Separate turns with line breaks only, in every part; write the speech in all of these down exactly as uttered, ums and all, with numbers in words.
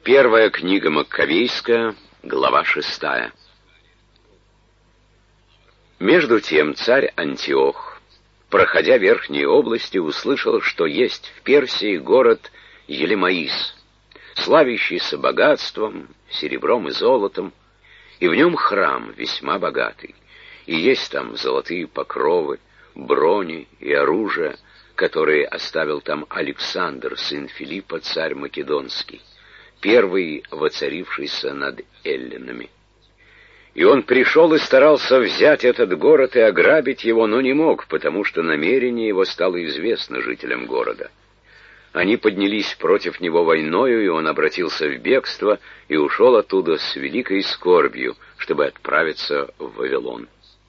Первая книга Маккавейская, глава шестая. Между тем царь Антиох, проходя верхние области, услышал, что есть в Персии город Елемаис, славящийся богатством, серебром и золотом, и в нем храм весьма богатый, и есть там золотые покровы, брони и оружие, которые оставил там Александр, сын Филиппа, царь Македонский, первый воцарившийся над эллинами. И он пришел и старался взять этот город и ограбить его, но не мог, потому что намерение его стало известно жителям города. Они поднялись против него войною, и он обратился в бегство и ушел оттуда с великой скорбью, чтобы отправиться в Вавилон.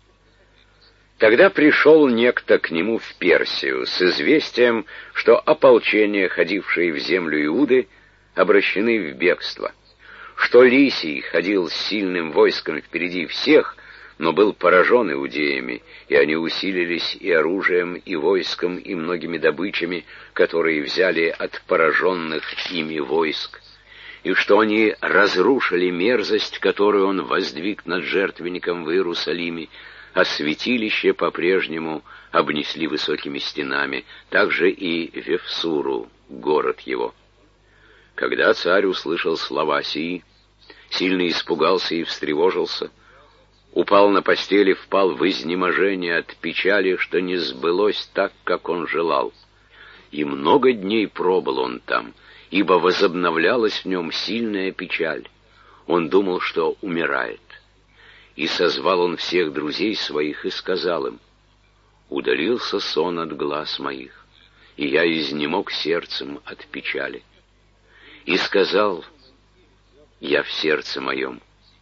Тогда пришел некто к нему в Персию с известием, что ополчения, ходившие в землю Иуды, обращены в бегство, что Лисий ходил с сильным войском впереди всех, но был поражен иудеями, и они усилились и оружием, и войском, и многими добычами, которые взяли от пораженных ими войск, и что они разрушили мерзость, которую он воздвиг над жертвенником в Иерусалиме, а святилище по-прежнему обнесли высокими стенами, также и Вефсуру, город его. Когда царь услышал слова сии, сильно испугался и встревожился, упал на постели, впал в изнеможение от печали, что не сбылось так, как он желал. И много дней пробыл он там, ибо возобновлялась в нем сильная печаль. Он думал, что умирает. И созвал он всех друзей своих и сказал им: «Удалился сон от глаз моих, и я изнемог сердцем от печали. И сказал я в сердце моем: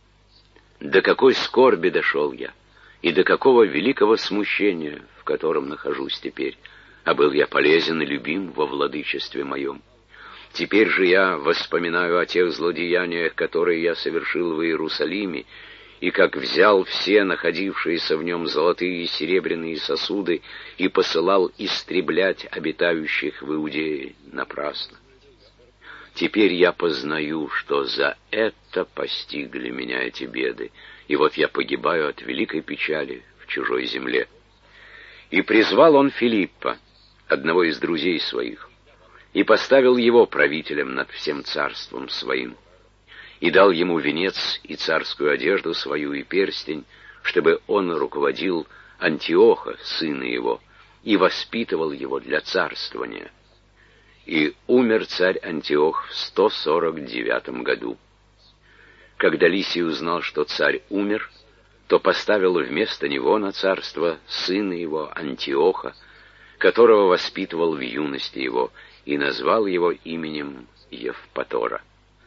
до какой скорби дошел я, и до какого великого смущения, в котором нахожусь теперь, а был я полезен и любим во владычестве моем. Теперь же я воспоминаю о тех злодеяниях, которые я совершил в Иерусалиме, и как взял все находившиеся в нем золотые и серебряные сосуды и посылал истреблять обитающих в Иудее напрасно. Теперь я познаю, что за это постигли меня эти беды, и вот я погибаю от великой печали в чужой земле». И призвал он Филиппа, одного из друзей своих, и поставил его правителем над всем царством своим, и дал ему венец и царскую одежду свою и перстень, чтобы он руководил Антиоха, сына его, и воспитывал его для царствования. И умер царь Антиох в сто сорок девятом году. Когда Лисий узнал, что царь умер, то поставил вместо него на царство сына его Антиоха, которого воспитывал в юности его, и назвал его именем Евпатора.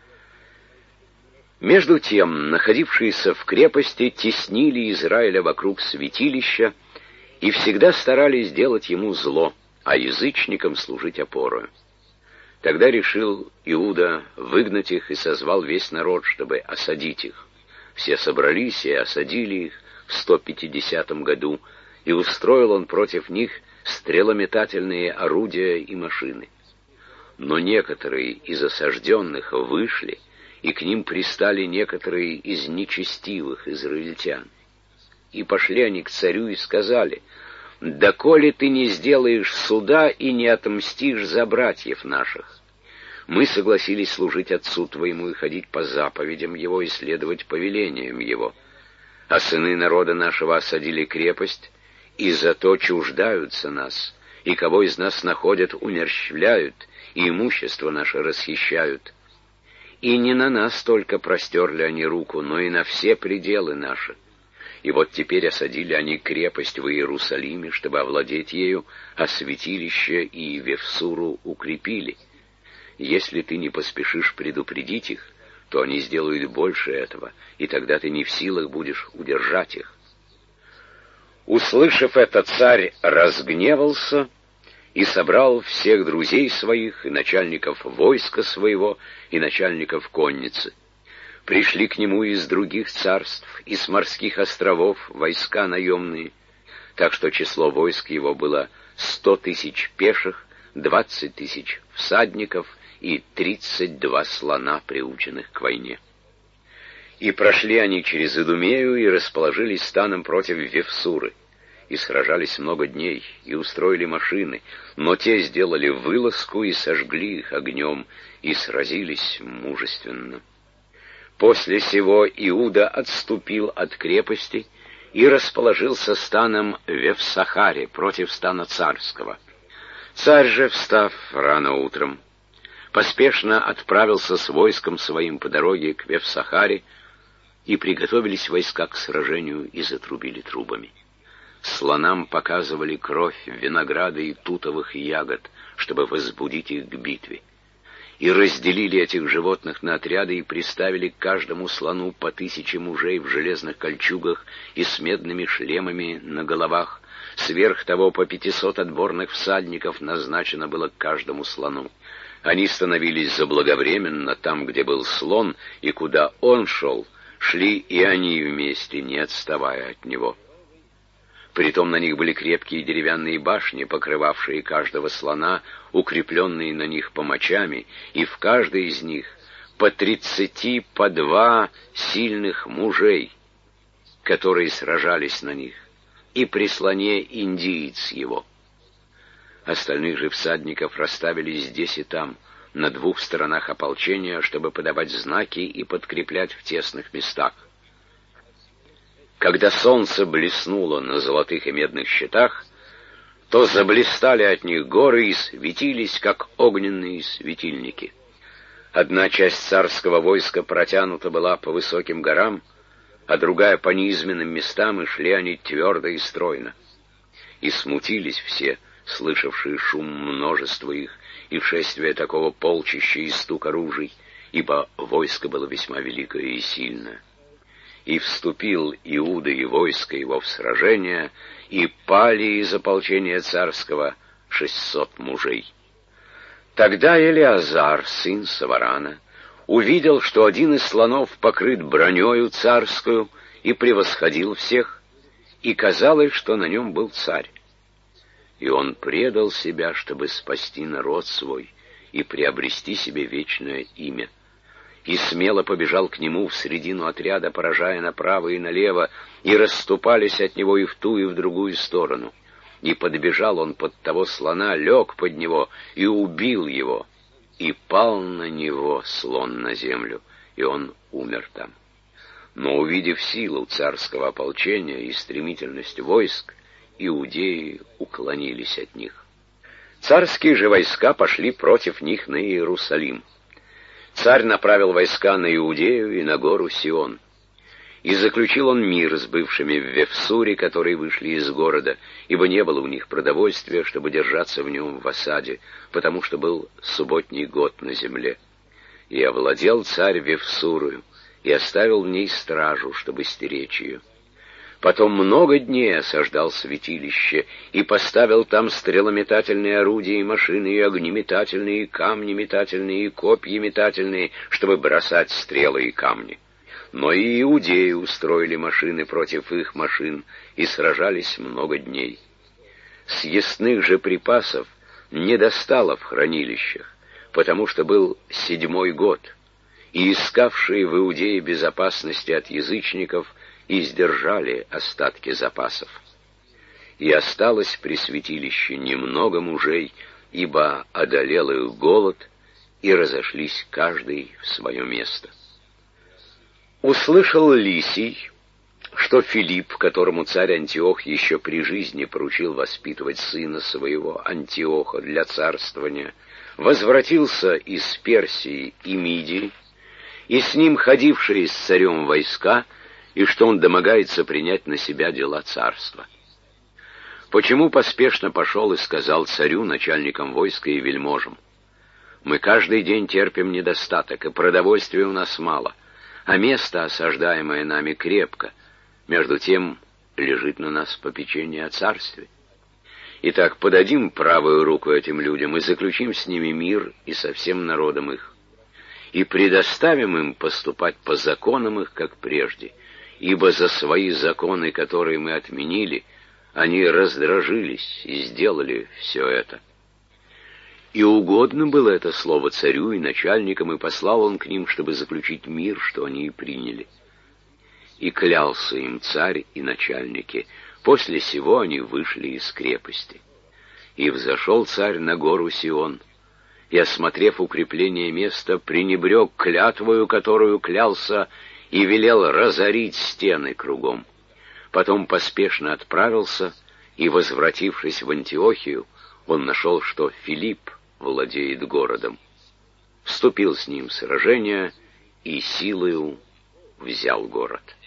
Между тем, находившиеся в крепости теснили Израиля вокруг святилища и всегда старались сделать ему зло, а язычникам служить опорою. Тогда решил Иуда выгнать их и созвал весь народ, чтобы осадить их. Все собрались и осадили их в сто пятидесятом году, и устроил он против них стрелометательные орудия и машины. Но некоторые из осажденных вышли, и к ним пристали некоторые из нечестивых израильтян. И пошли они к царю и сказали: «Доколе ты не сделаешь суда и не отмстишь за братьев наших? Мы согласились служить отцу твоему и ходить по заповедям его и следовать повелениям его. А сыны народа нашего осадили крепость, и зато чуждаются нас, и кого из нас находят, умерщвляют, и имущество наше расхищают. И не на нас только простерли они руку, но и на все пределы наши. И вот теперь осадили они крепость в Иерусалиме, чтобы овладеть ею, а святилище и Вефсуру укрепили. Если ты не поспешишь предупредить их, то они сделают больше этого, и тогда ты не в силах будешь удержать их». Услышав это, царь разгневался и собрал всех друзей своих, и начальников войска своего, и начальников конницы. Пришли к нему из других царств, и с морских островов войска наемные, так что число войск его было сто тысяч пеших, двадцать тысяч всадников и тридцать два слона, приученных к войне. И прошли они через Идумею и расположились станом против Вифсуры, и сражались много дней, и устроили машины, но те сделали вылазку и сожгли их огнем, и сразились мужественно. После сего Иуда отступил от крепости и расположился станом в Евсахаре против стана царского. Царь же, встав рано утром, поспешно отправился с войском своим по дороге к Евсахаре, и приготовились войска к сражению и затрубили трубами. Слонам показывали кровь винограда и тутовых ягод, чтобы возбудить их к битве. И разделили этих животных на отряды и приставили к каждому слону по тысяче мужей в железных кольчугах и с медными шлемами на головах. Сверх того по пятисот отборных всадников назначено было к каждому слону. Они становились заблаговременно там, где был слон, и куда он шел, шли и они вместе, не отставая от него. Притом на них были крепкие деревянные башни, покрывавшие каждого слона, укрепленные на них помочами, и в каждой из них по тридцати, по два сильных мужей, которые сражались на них, и при слоне индиец его. Остальных же всадников расставили здесь и там, на двух сторонах ополчения, чтобы подавать знаки и подкреплять в тесных местах. Когда солнце блеснуло на золотых и медных щитах, то заблистали от них горы и светились, как огненные светильники. Одна часть царского войска протянута была по высоким горам, а другая по низменным местам, и шли они твердо и стройно. И смутились все, слышавшие шум множества их, и шествие такого полчища и стук оружий, ибо войско было весьма великое и сильное. И вступил Иуда и войско его в сражение, и пали из ополчения царского шестьсот мужей. Тогда Элиазар, сын Саварана, увидел, что один из слонов покрыт бронею царскую и превосходил всех, и казалось, что на нем был царь. И он предал себя, чтобы спасти народ свой и приобрести себе вечное имя. И смело побежал к нему в средину отряда, поражая направо и налево, и расступались от него и в ту, и в другую сторону. И подбежал он под того слона, лег под него и убил его, и пал на него слон на землю, и он умер там. Но, увидев силу царского ополчения и стремительность войск, иудеи уклонились от них. Царские же войска пошли против них на Иерусалим. Царь направил войска на Иудею и на гору Сион. И заключил он мир с бывшими в Вифсуре, которые вышли из города, ибо не было у них продовольствия, чтобы держаться в нем в осаде, потому что был субботний год на земле. И овладел царь Вифсурою, и оставил в ней стражу, чтобы стеречь ее. Потом много дней осаждал святилище, и поставил там стрелометательные орудия и машины, и огнеметательные, и камнеметательные, и копья метательные, чтобы бросать стрелы и камни. Но и иудеи устроили машины против их машин, и сражались много дней. Съестных же припасов не достало в хранилищах, потому что был седьмой год, и искавшие в Иудее безопасности от язычников и сдержали остатки запасов. И осталось при святилище немного мужей, ибо одолел их голод, и разошлись каждый в свое место. Услышал Лисий, что Филипп, которому царь Антиох еще при жизни поручил воспитывать сына своего Антиоха для царствования, возвратился из Персии и Мидии, и с ним ходившие с царем войска, и что он домогается принять на себя дела царства. Почему поспешно пошел и сказал царю, начальникам войска и вельможам: «Мы каждый день терпим недостаток, и продовольствия у нас мало, а место, осаждаемое нами, крепко, между тем лежит на нас попечение о царстве. Итак, подадим правую руку этим людям и заключим с ними мир и со всем народом их, и предоставим им поступать по законам их, как прежде, ибо за свои законы, которые мы отменили, они раздражились и сделали все это». И угодно было это слово царю и начальникам, и послал он к ним, чтобы заключить мир, что они и приняли. И клялся им царь и начальники. После сего они вышли из крепости. И взошел царь на гору Сион, и, осмотрев укрепление места, пренебрег клятвою, которую клялся, и велел разорить стены кругом. Потом поспешно отправился, и, возвратившись в Антиохию, он нашел, что Филипп владеет городом. Вступил с ним в сражение и силою взял город.